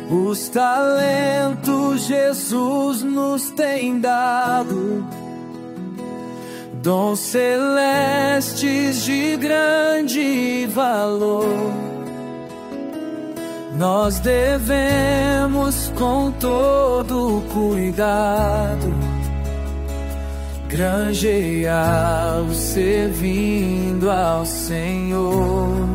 Os talentos Jesus nos tem dado, dons celestes de grande valor. Nós devemos com todo cuidado granjeá-los servindo ao Senhor.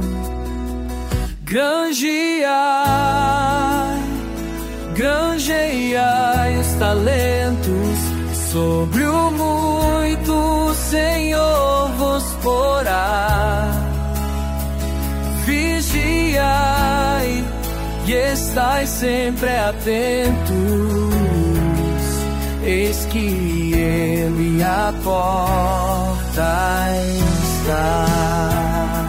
Granjeai os talentos, sobre o muito o Senhor vos porá. Vigiai e estai sempre atentos, eis que Ele à porta está.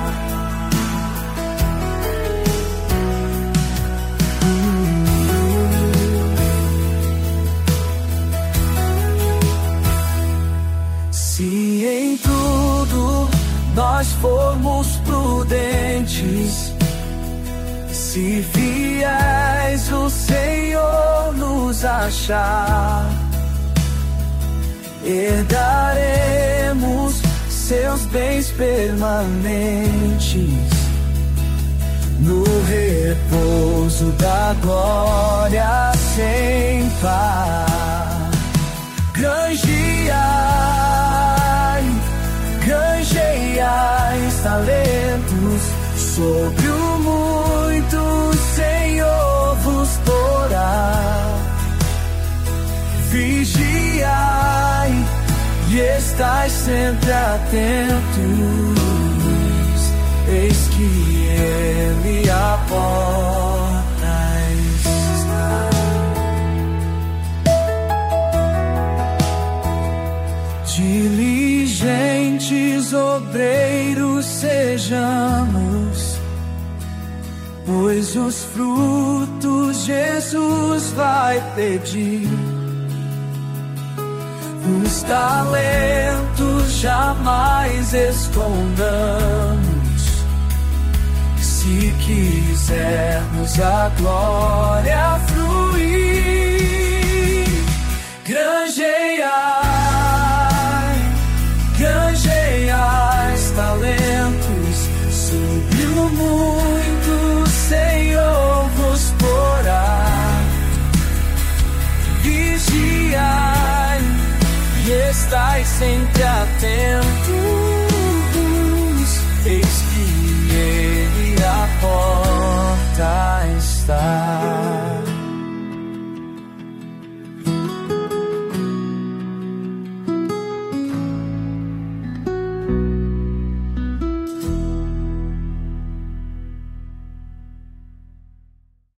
Se em tudo nós formos prudentes, se fiéis o Senhor nos achar, herdaremos seus bens permanentes, no repouso da glória sem par. Granjeai os talentos, sobre o muito o Senhor vos porá. Vigiai e estai sempre atentos, eis que Ele à porta está. Diligentes obreiros sejamos, pois os frutos Jesus vai pedir. Os talentos jamais escondamos, se quisermos a glória fluir. Granjeai os talentos, sobre o muito o Senhor vos porá. Vigiai e estai sempre atentos,